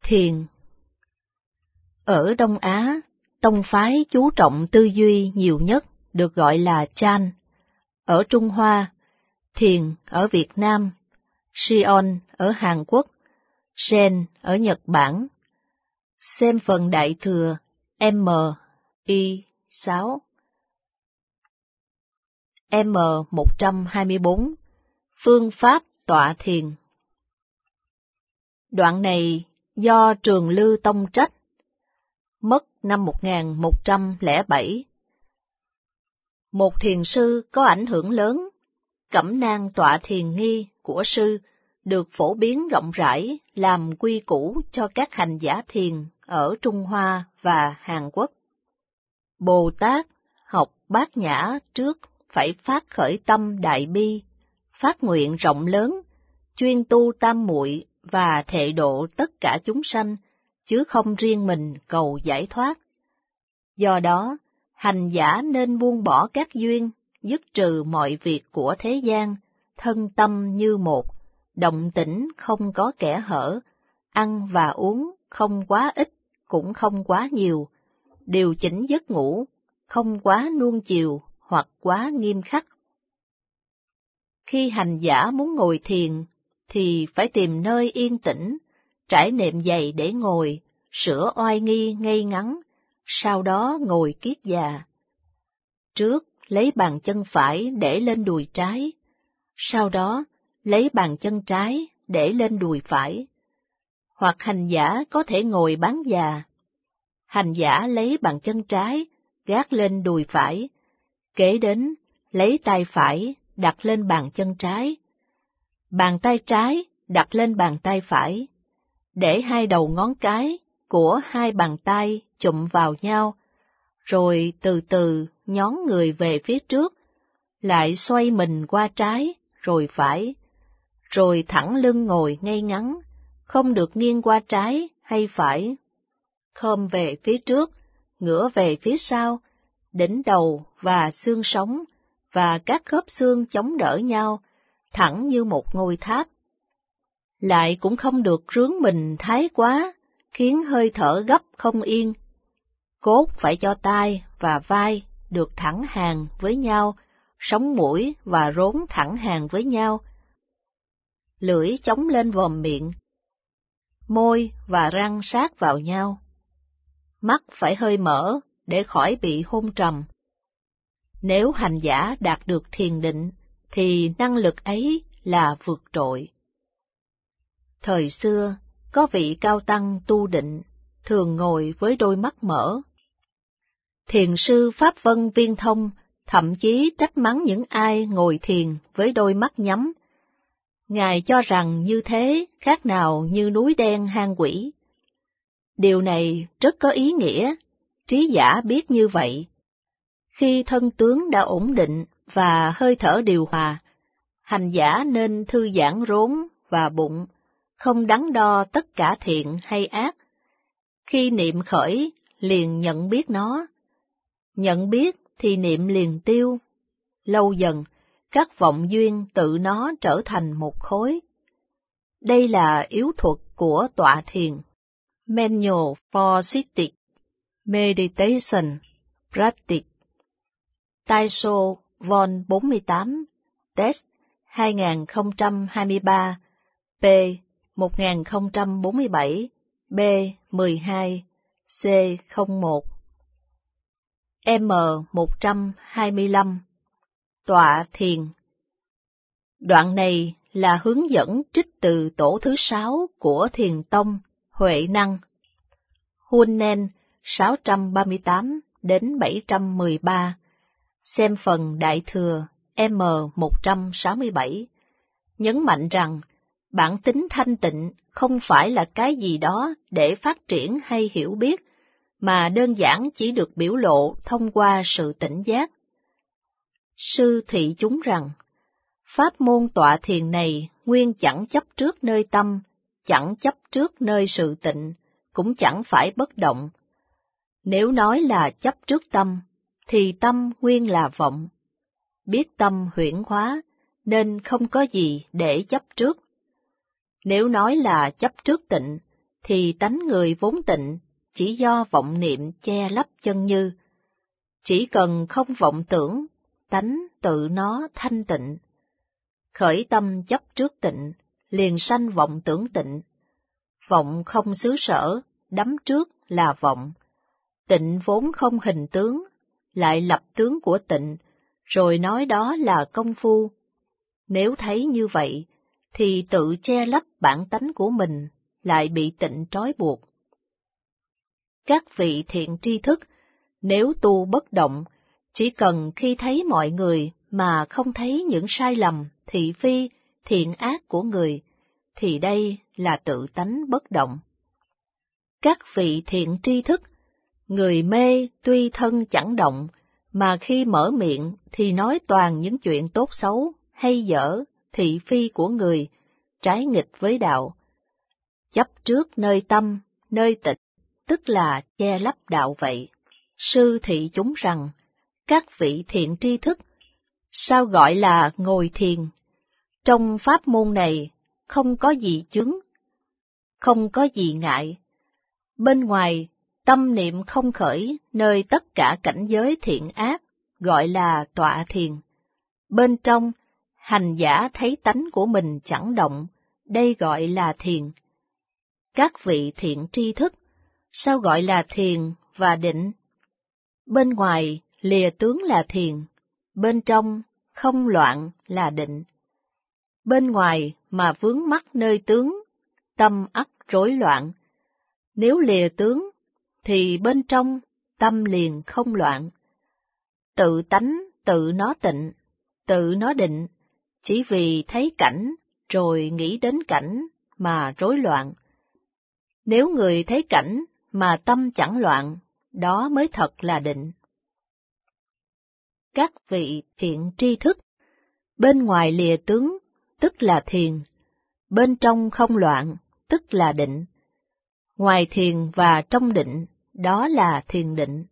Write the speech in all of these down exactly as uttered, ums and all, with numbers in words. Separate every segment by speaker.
Speaker 1: Thiền. Ở Đông Á, tông phái chú trọng tư duy nhiều nhất được gọi là Chan. Ở Trung Hoa, thiền ở Việt Nam, Shion ở Hàn Quốc, Zen ở Nhật Bản. Xem phần Đại Thừa M I sáu. M một trăm hai mươi bốn. Phương pháp tọa thiền. Đoạn này do Trường Lư Tông trách, mất năm một nghìn một trăm lẻ bảy. Một thiền sư có ảnh hưởng lớn, Cẩm nang tọa thiền nghi của sư được phổ biến rộng rãi làm quy củ cho các hành giả thiền ở Trung Hoa và Hàn Quốc. Bồ Tát học Bát Nhã trước phải phát khởi tâm đại bi, phát nguyện rộng lớn, chuyên tu tam muội và thệ độ tất cả chúng sanh, chứ không riêng mình cầu giải thoát. Do đó, hành giả nên buông bỏ các duyên, dứt trừ mọi việc của thế gian, thân tâm như một, động tĩnh không có kẽ hở, ăn và uống không quá ít cũng không quá nhiều, điều chỉnh giấc ngủ, không quá nuông chiều hoặc quá nghiêm khắc. Khi hành giả muốn ngồi thiền, thì phải tìm nơi yên tĩnh, trải nệm dày để ngồi, sửa oai nghi ngay ngắn, sau đó ngồi kiết già. Trước lấy bàn chân phải để lên đùi trái, sau đó lấy bàn chân trái để lên đùi phải. Hoặc hành giả có thể ngồi bán già. Hành giả lấy bàn chân trái gác lên đùi phải, kế đến lấy tay phải đặt lên bàn chân trái, bàn tay trái đặt lên bàn tay phải, để hai đầu ngón cái của hai bàn tay chụm vào nhau, rồi từ từ nhón người về phía trước, lại xoay mình qua trái, rồi phải, rồi thẳng lưng ngồi ngay ngắn, không được nghiêng qua trái hay phải. Khom về phía trước, ngửa về phía sau, đỉnh đầu và xương sống và các khớp xương chống đỡ nhau, thẳng như một ngôi tháp. Lại cũng không được rướn mình thái quá, khiến hơi thở gấp không yên. Cốt phải cho tai và vai được thẳng hàng với nhau, sống mũi và rốn thẳng hàng với nhau. Lưỡi chống lên vòm miệng, môi và răng sát vào nhau. Mắt phải hơi mở để khỏi bị hôn trầm. Nếu hành giả đạt được thiền định, thì năng lực ấy là vượt trội. Thời xưa, có vị cao tăng tu định, thường ngồi với đôi mắt mở. Thiền sư Pháp Vân Viên Thông thậm chí trách mắng những ai ngồi thiền với đôi mắt nhắm. Ngài cho rằng như thế khác nào như núi đen hang quỷ. Điều này rất có ý nghĩa, trí giả biết như vậy. Khi thân tướng đã ổn định và hơi thở điều hòa, hành giả nên thư giãn rốn và bụng, không đắn đo tất cả thiện hay ác. Khi niệm khởi, liền nhận biết nó. Nhận biết thì niệm liền tiêu. Lâu dần, các vọng duyên tự nó trở thành một khối. Đây là yếu thuật của tọa thiền. Manual for Sitting Meditation Practice. Taisho Von bốn mươi tám, Test hai nghìn không trăm hai mươi ba, P một nghìn không trăm bốn mươi bảy, B mười hai, C không một. M một trăm hai mươi lăm. Tọa thiền. Đoạn này là hướng dẫn trích từ tổ thứ sáu của Thiền Tông, Huệ Năng. Hunnen sáu trăm ba mươi tám đến bảy trăm mười ba. Xem phần Đại Thừa M một trăm sáu mươi bảy. Nhấn mạnh rằng, bản tính thanh tịnh không phải là cái gì đó để phát triển hay hiểu biết, mà đơn giản chỉ được biểu lộ thông qua sự tỉnh giác. Sư thị chúng rằng, pháp môn tọa thiền này nguyên chẳng chấp trước nơi tâm, chẳng chấp trước nơi sự tịnh, cũng chẳng phải bất động. Nếu nói là chấp trước tâm, thì tâm nguyên là vọng. Biết tâm huyễn hóa, nên không có gì để chấp trước. Nếu nói là chấp trước tịnh, thì tánh người vốn tịnh, chỉ do vọng niệm che lấp chân như. Chỉ cần không vọng tưởng, tánh tự nó thanh tịnh. Khởi tâm chấp trước tịnh, liền sanh vọng tưởng tịnh. Vọng không xứ sở, đắm trước là vọng. Tịnh vốn không hình tướng, lại lập tướng của tịnh, rồi nói đó là công phu. Nếu thấy như vậy, thì tự che lấp bản tánh của mình, lại bị tịnh trói buộc. Các vị thiện tri thức, nếu tu bất động, chỉ cần khi thấy mọi người mà không thấy những sai lầm, thị phi, thiện ác của người, thì đây là tự tánh bất động. Các vị thiện tri thức, người mê tuy thân chẳng động, mà khi mở miệng thì nói toàn những chuyện tốt xấu, hay dở, thị phi của người, trái nghịch với đạo. Chấp trước nơi tâm, nơi tịnh, tức là che lấp đạo vậy. Sư thị chúng rằng, các vị thiện tri thức, sao gọi là ngồi thiền? Trong pháp môn này, không có gì chướng, không có gì ngại. Bên ngoài, tâm niệm không khởi nơi tất cả cảnh giới thiện ác, gọi là tọa thiền. Bên trong, hành giả thấy tánh của mình chẳng động, đây gọi là thiền. Các vị thiện tri thức, sao gọi là thiền và định? Bên ngoài, lìa tướng là thiền, bên trong, không loạn là định. Bên ngoài mà vướng mắc nơi tướng, tâm ắt rối loạn. Nếu lìa tướng, thì bên trong, tâm liền không loạn. Tự tánh, tự nó tịnh, tự nó định, chỉ vì thấy cảnh, rồi nghĩ đến cảnh, mà rối loạn. Nếu người thấy cảnh, mà tâm chẳng loạn, đó mới thật là định. Các vị thiện tri thức, bên ngoài lìa tướng, tức là thiền, bên trong không loạn, tức là định. Ngoài thiền và trong định, đó là thiền định.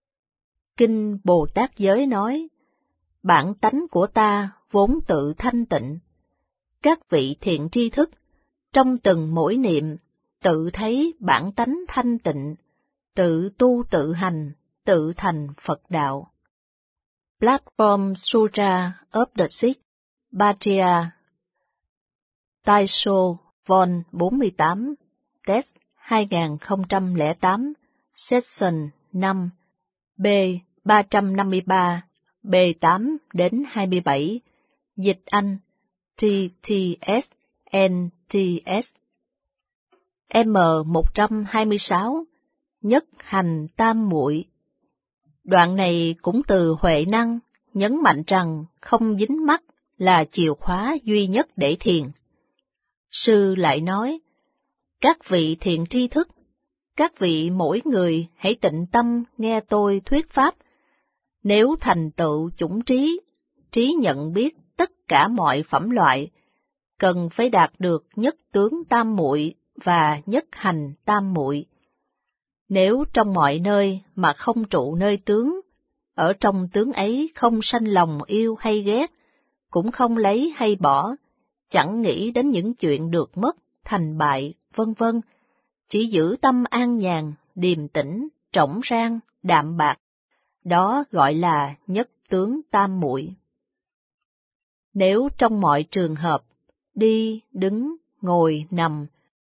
Speaker 1: Kinh Bồ Tát Giới nói, bản tánh của ta vốn tự thanh tịnh. Các vị thiện tri thức, trong từng mỗi niệm, tự thấy bản tánh thanh tịnh, tự tu tự hành, tự thành Phật đạo. Platform Sutra of the Six, Bhatia, Taisho, Von bốn mươi tám, Test hai không không tám, Session năm, B ba trăm năm mươi ba, B tám đến hai mươi bảy, dịch Anh, T T S, N T S. M một trăm hai mươi sáu, Nhất hành tam muội. Đoạn này cũng từ Huệ Năng, nhấn mạnh rằng không dính mắc là chìa khóa duy nhất để thiền. Sư lại nói, các vị thiện tri thức, các vị mỗi người hãy tịnh tâm nghe tôi thuyết pháp. Nếu thành tựu chủng trí, trí nhận biết tất cả mọi phẩm loại, cần phải đạt được nhất tướng tam muội và nhất hành tam muội. Nếu trong mọi nơi mà không trụ nơi tướng, ở trong tướng ấy không sanh lòng yêu hay ghét, cũng không lấy hay bỏ, chẳng nghĩ đến những chuyện được mất, thành bại, vân vân, chỉ giữ tâm an nhàn, điềm tĩnh, trõng rang, đạm bạc, đó gọi là nhất tướng tam muội. Nếu trong mọi trường hợp, đi, đứng, ngồi, nằm,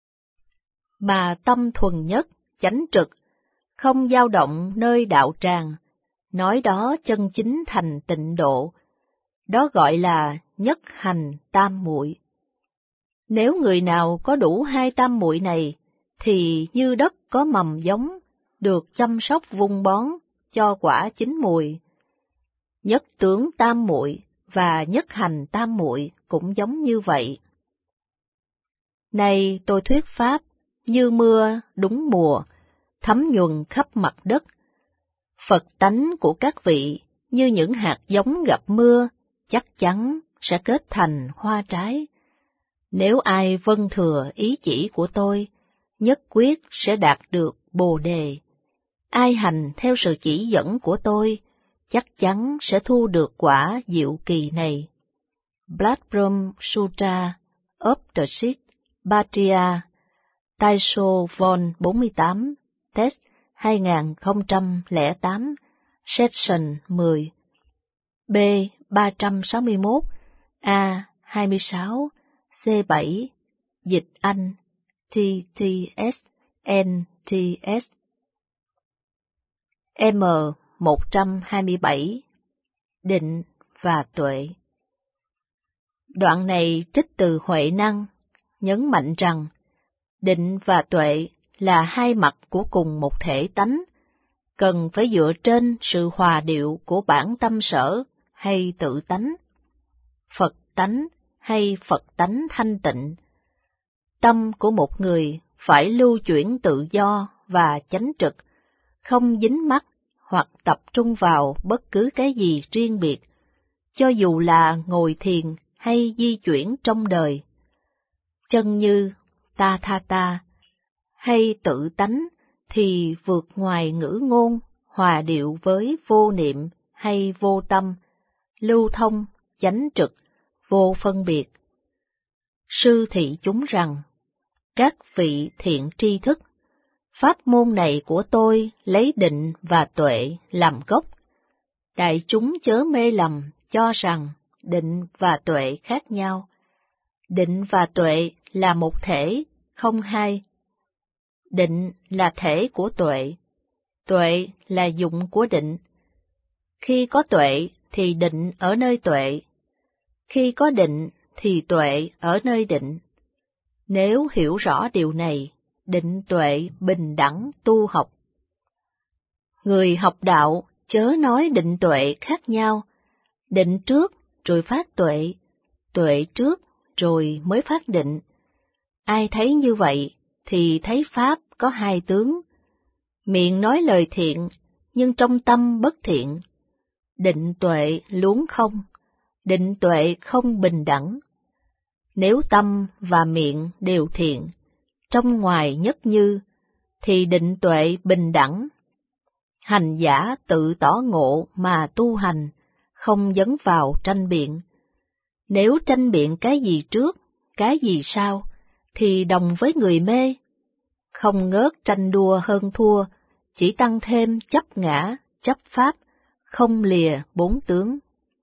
Speaker 1: mà tâm thuần nhất, chánh trực, không dao động nơi đạo tràng, nói đó chân chính thành tịnh độ, đó gọi là nhất hành tam muội. Nếu người nào có đủ hai tam muội này, thì như đất có mầm giống, được chăm sóc vun bón, cho quả chín mùi. Nhất tướng tam muội và nhất hành tam muội cũng giống như vậy. Nay tôi thuyết pháp, như mưa đúng mùa, thấm nhuần khắp mặt đất. Phật tánh của các vị, như những hạt giống gặp mưa, chắc chắn sẽ kết thành hoa trái. Nếu ai vâng thừa ý chỉ của tôi, nhất quyết sẽ đạt được Bồ Đề. Ai hành theo sự chỉ dẫn của tôi, chắc chắn sẽ thu được quả diệu kỳ này. Platform Sutra of the Six, Bhatia, Taisho Von bốn mươi tám, Test hai nghìn không trăm lẻ tám, Section mười. B ba trăm sáu mươi mốt, A hai mươi sáu, C bảy, Dịch Anh, T T S, N T S. M một trăm hai mươi bảy, Định và Tuệ. Đoạn này trích từ Huệ Năng, nhấn mạnh rằng định và tuệ là hai mặt của cùng một thể tánh, cần phải dựa trên sự hòa điệu của bản tâm sở hay tự tánh, Phật tánh hay Phật tánh thanh tịnh. Tâm của một người phải lưu chuyển tự do và chánh trực, không dính mắc hoặc tập trung vào bất cứ cái gì riêng biệt, cho dù là ngồi thiền hay di chuyển trong đời. Chân như ta tha ta hay tự tánh thì vượt ngoài ngữ ngôn, hòa điệu với vô niệm hay vô tâm, lưu thông, chánh trực, vô phân biệt. Sư thị chúng rằng, các vị thiện tri thức, pháp môn này của tôi lấy định và tuệ làm gốc. Đại chúng chớ mê lầm cho rằng định và tuệ khác nhau. Định và tuệ là một thể, không hai. Định là thể của tuệ, tuệ là dụng của định. Khi có tuệ thì định ở nơi tuệ, khi có định thì tuệ ở nơi định. Nếu hiểu rõ điều này, định tuệ bình đẳng tu học. Người học đạo chớ nói định tuệ khác nhau, định trước rồi phát tuệ, tuệ trước rồi mới phát định. Ai thấy như vậy thì thấy pháp có hai tướng. Miệng nói lời thiện, nhưng trong tâm bất thiện. Định tuệ luống không, định tuệ không bình đẳng. Nếu tâm và miệng đều thiện, trong ngoài nhất như, thì định tuệ bình đẳng. Hành giả tự tỏ ngộ mà tu hành, không dấn vào tranh biện. Nếu tranh biện cái gì trước, cái gì sau, thì đồng với người mê. Không ngớt tranh đua hơn thua, chỉ tăng thêm chấp ngã, chấp pháp, không lìa bốn tướng.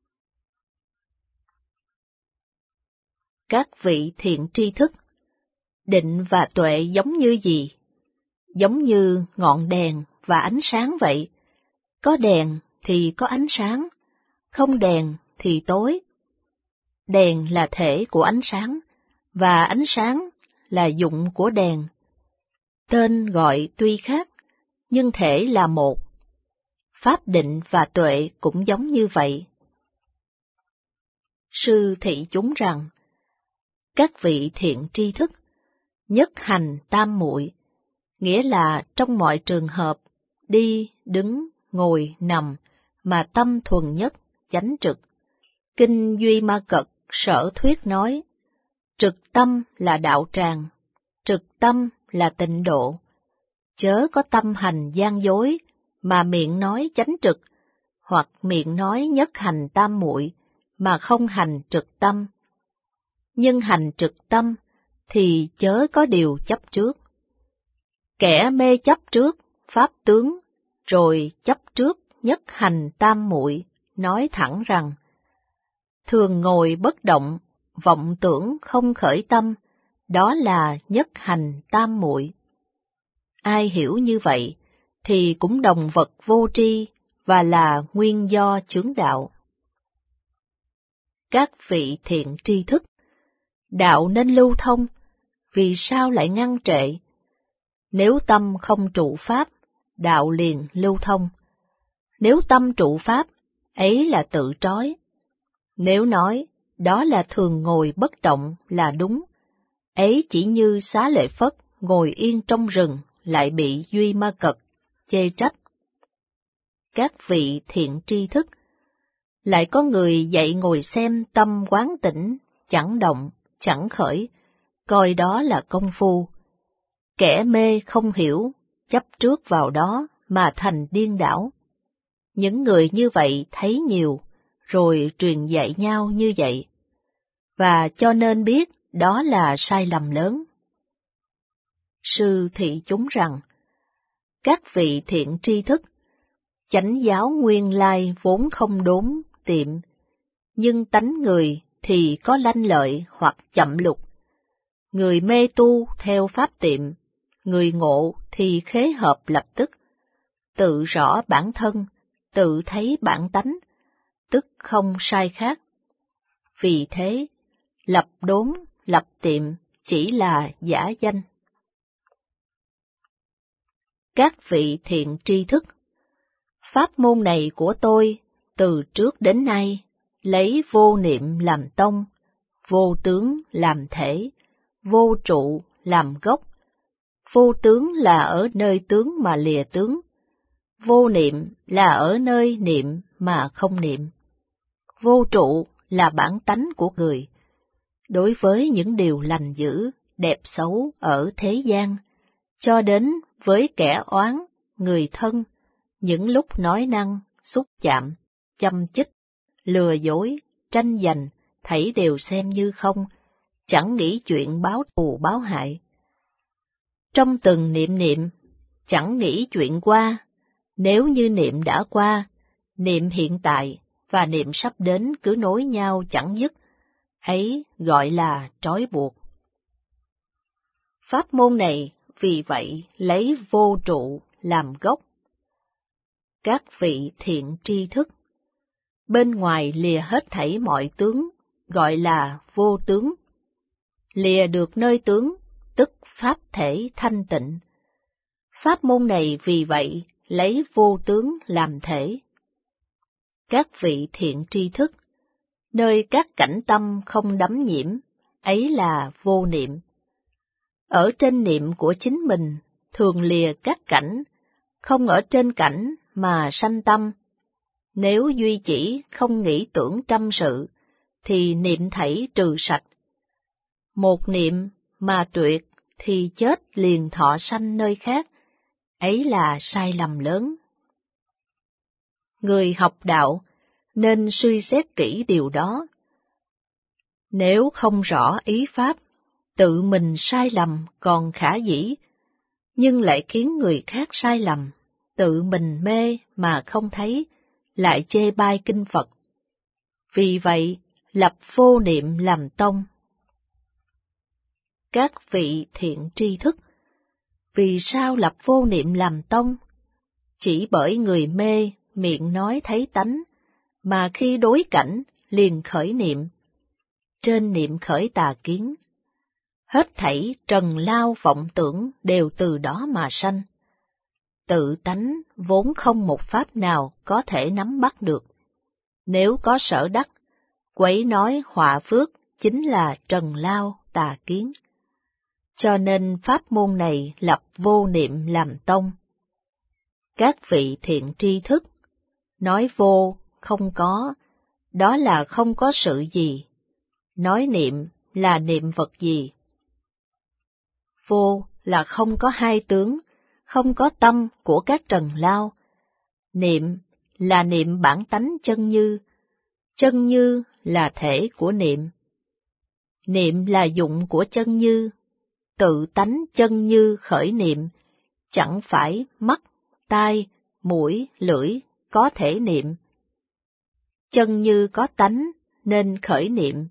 Speaker 1: Các vị thiện tri thức, định và tuệ giống như gì? Giống như ngọn đèn và ánh sáng vậy. Có đèn thì có ánh sáng, không đèn thì tối. Đèn là thể của ánh sáng, và ánh sáng là dụng của đèn. Tên gọi tuy khác, nhưng thể là một. Pháp định và tuệ cũng giống như vậy. Sư thị chúng rằng, các vị thiện tri thức, nhất hành tam muội, nghĩa là trong mọi trường hợp, đi, đứng, ngồi, nằm, mà tâm thuần nhất, chánh trực. Kinh Duy Ma Cật Sở Thuyết nói, trực tâm là đạo tràng, trực tâm là tịnh độ. Chớ có tâm hành gian dối, mà miệng nói chánh trực, hoặc miệng nói nhất hành tam muội, mà không hành trực tâm. Nhưng hành trực tâm, thì chớ có điều chấp trước. Kẻ mê chấp trước, pháp tướng, rồi chấp trước nhất hành tam muội, nói thẳng rằng, thường ngồi bất động, vọng tưởng không khởi tâm, đó là nhất hành tam muội. Ai hiểu như vậy, thì cũng đồng vật vô tri, và là nguyên do chướng đạo. Các vị thiện tri thức, đạo nên lưu thông, vì sao lại ngăn trệ? Nếu tâm không trụ pháp, đạo liền lưu thông. Nếu tâm trụ pháp, ấy là tự trói. Nếu nói, đó là thường ngồi bất động là đúng, ấy chỉ như Xá Lợi Phất ngồi yên trong rừng lại bị Duy Ma Cật chê trách. Các vị thiện tri thức, lại có người dạy ngồi xem tâm quán tĩnh, chẳng động, chẳng khởi, coi đó là công phu. Kẻ mê không hiểu, chấp trước vào đó mà thành điên đảo. Những người như vậy thấy nhiều, rồi truyền dạy nhau như vậy. Và cho nên biết đó là sai lầm lớn. sư thị chúng rằng, các vị thiện tri thức, chánh giáo nguyên lai vốn không đốn tiệm, nhưng tánh người thì có lanh lợi hoặc chậm lục. Người mê tu theo pháp tiệm, người ngộ thì khế hợp lập tức, tự rõ bản thân, tự thấy bản tánh, tức không sai khác. Vì thế, lập đốn, lập tiệm chỉ là giả danh. Các vị thiện tri thức, pháp môn này của tôi từ trước đến nay lấy vô niệm làm tông, vô tướng làm thể, vô trụ làm gốc. Vô tướng là ở nơi tướng mà lìa tướng, vô niệm là ở nơi niệm mà không niệm. Vô trụ là bản tánh của người. Đối với những điều lành dữ, đẹp xấu ở thế gian, cho đến với kẻ oán, người thân, những lúc nói năng, xúc chạm, châm chích, lừa dối, tranh giành, thảy đều xem như không, chẳng nghĩ chuyện báo thù báo hại. Trong từng niệm niệm, chẳng nghĩ chuyện qua, nếu như niệm đã qua, niệm hiện tại và niệm sắp đến cứ nối nhau chẳng dứt, ấy gọi là trói buộc. Pháp môn này vì vậy lấy vô trụ làm gốc. Các vị thiện tri thức, bên ngoài lìa hết thảy mọi tướng, gọi là vô tướng. Lìa được nơi tướng, tức pháp thể thanh tịnh. Pháp môn này vì vậy lấy vô tướng làm thể. Các vị thiện tri thức, nơi các cảnh tâm không đắm nhiễm, ấy là vô niệm. Ở trên niệm của chính mình, thường lìa các cảnh, không ở trên cảnh mà sanh tâm. Nếu duy chỉ không nghĩ tưởng trăm sự, thì niệm thảy trừ sạch. Một niệm mà tuyệt thì chết liền thọ sanh nơi khác, ấy là sai lầm lớn. Người học đạo nên suy xét kỹ điều đó. Nếu không rõ ý pháp, tự mình sai lầm còn khả dĩ, nhưng lại khiến người khác sai lầm, tự mình mê mà không thấy, lại chê bai kinh Phật. Vì vậy, lập vô niệm làm tông. Các vị thiện tri thức, vì sao lập vô niệm làm tông? Chỉ bởi người mê, miệng nói thấy tánh, mà khi đối cảnh liền khởi niệm. Trên niệm khởi tà kiến. Hết thảy trần lao vọng tưởng đều từ đó mà sanh. Tự tánh vốn không một pháp nào có thể nắm bắt được. Nếu có sở đắc, quấy nói họa phước chính là trần lao tà kiến. Cho nên pháp môn này lập vô niệm làm tông. Các vị thiện tri thức, nói vô, không có, đó là không có sự gì. Nói niệm là niệm vật gì? Vô là không có hai tướng, không có tâm của các trần lao. Niệm là niệm bản tánh chân như, chân như là thể của niệm. Niệm là dụng của chân như, tự tánh chân như khởi niệm, chẳng phải mắt, tai, mũi, lưỡi có thể niệm. Chân như có tánh nên khởi niệm.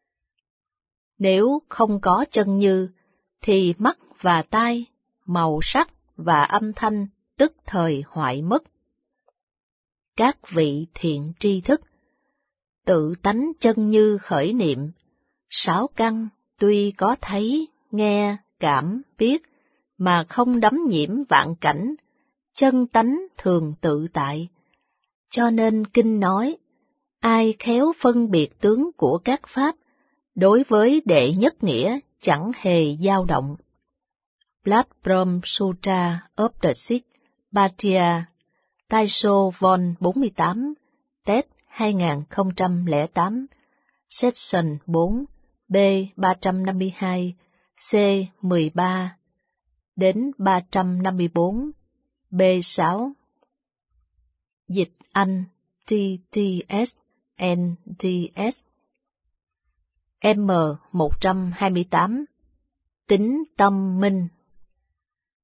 Speaker 1: Nếu không có chân như, thì mắt và tai, màu sắc và âm thanh tức thời hoại mất. Các vị thiện tri thức, tự tánh chân như khởi niệm, sáu căn tuy có thấy, nghe, cảm, biết, mà không đắm nhiễm vạn cảnh, chân tánh thường tự tại. Cho nên kinh nói, ai khéo phân biệt tướng của các pháp, đối với đệ nhất nghĩa chẳng hề dao động. Blood Brahm Sutra of the Six Bhatia, Taisho Von bốn mươi tám, Tết hai nghìn không trăm lẻ tám, Section bốn, B ba trăm năm mươi hai, C mười ba, đến ba trăm năm mươi bốn, B sáu. Dịch Anh T T S N D S M một trăm hai mươi tám. Tính tâm minh.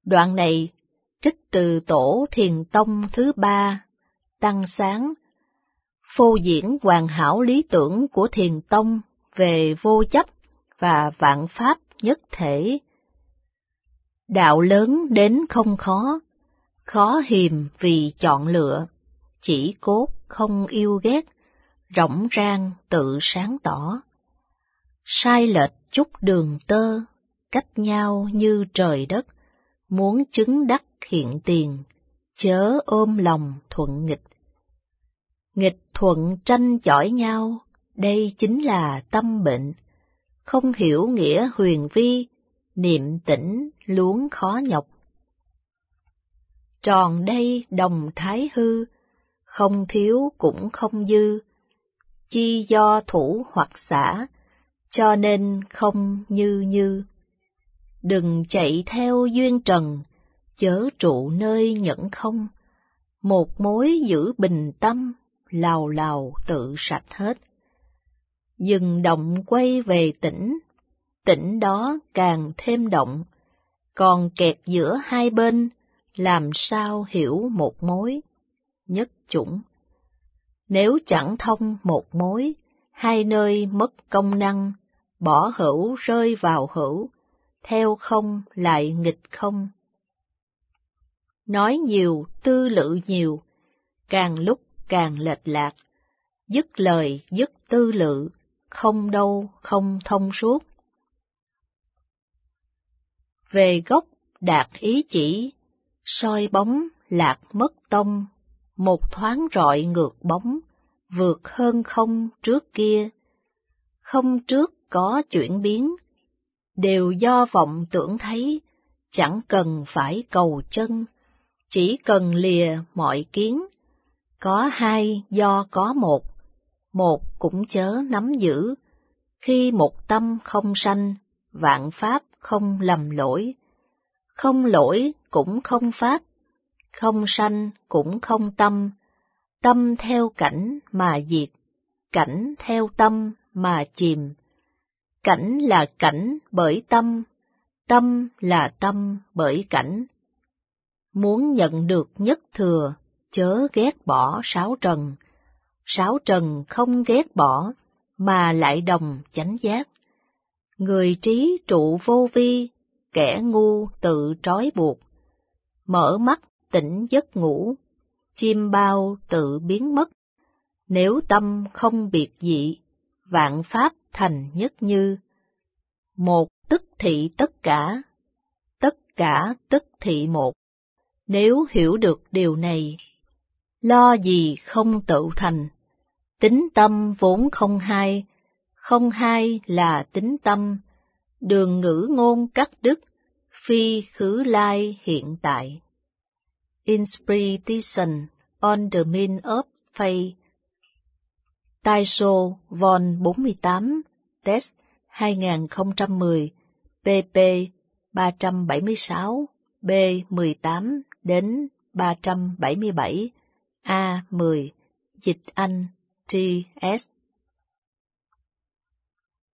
Speaker 1: Đoạn này trích từ Tổ Thiền Tông thứ ba, Tăng Sáng, phô diễn hoàn hảo lý tưởng của Thiền Tông về vô chấp và vạn pháp nhất thể. Đạo lớn đến không khó, khó hiềm vì chọn lựa, chỉ cốt không yêu ghét, rỗng rang tự sáng tỏ. Sai lệch chút đường tơ, cách nhau như trời đất, muốn chứng đắc hiện tiền, chớ ôm lòng thuận nghịch. Nghịch thuận tranh chỏi nhau, đây chính là tâm bệnh, không hiểu nghĩa huyền vi, niệm tĩnh luống khó nhọc. Tròn đây đồng thái hư, không thiếu cũng không dư, chi do thủ hoặc xả, cho nên không như như. Đừng chạy theo duyên trần, chớ trụ nơi nhẫn không, một mối giữ bình tâm, lào lào tự sạch hết. Dừng động quay về tĩnh, tĩnh đó càng thêm động, còn kẹt giữa hai bên, làm sao hiểu một mối, nhất chủng. Nếu chẳng thông một mối, hai nơi mất công năng, bỏ hữu rơi vào hữu, theo không lại nghịch không. Nói nhiều tư lự nhiều, càng lúc càng lệch lạc, dứt lời dứt tư lự, không đâu không thông suốt. Về gốc đạt ý chỉ, soi bóng lạc mất tông, một thoáng rọi ngược bóng, vượt hơn không trước kia. Không trước có chuyển biến, đều do vọng tưởng thấy, chẳng cần phải cầu chân, chỉ cần lìa mọi kiến. Có hai do có một, một cũng chớ nắm giữ, khi một tâm không sanh, vạn pháp không lầm lỗi. Không lỗi cũng không pháp, không sanh cũng không tâm, tâm theo cảnh mà diệt, cảnh theo tâm mà chìm. Cảnh là cảnh bởi tâm, tâm là tâm bởi cảnh. Muốn nhận được nhất thừa, chớ ghét bỏ sáu trần. Sáu trần không ghét bỏ, mà lại đồng chánh giác. Người trí trụ vô vi, kẻ ngu tự trói buộc. Mở mắt tỉnh giấc ngủ, chim bao tự biến mất. Nếu tâm không biệt dị, vạn pháp thành nhất như. Một tức thị tất cả, tất cả tức thị một. Nếu hiểu được điều này, lo gì không tự thành. Tính tâm vốn không hai, không hai là tính tâm. Đường ngữ ngôn cắt đứt, phi khứ lai hiện tại. Interpretation on the meaning of faith. Taisho Von bốn mươi tám, Test hai không một không, pp ba trăm bảy mươi sáu, B mười tám đến ba trăm bảy mươi bảy, A mười, dịch Anh, T S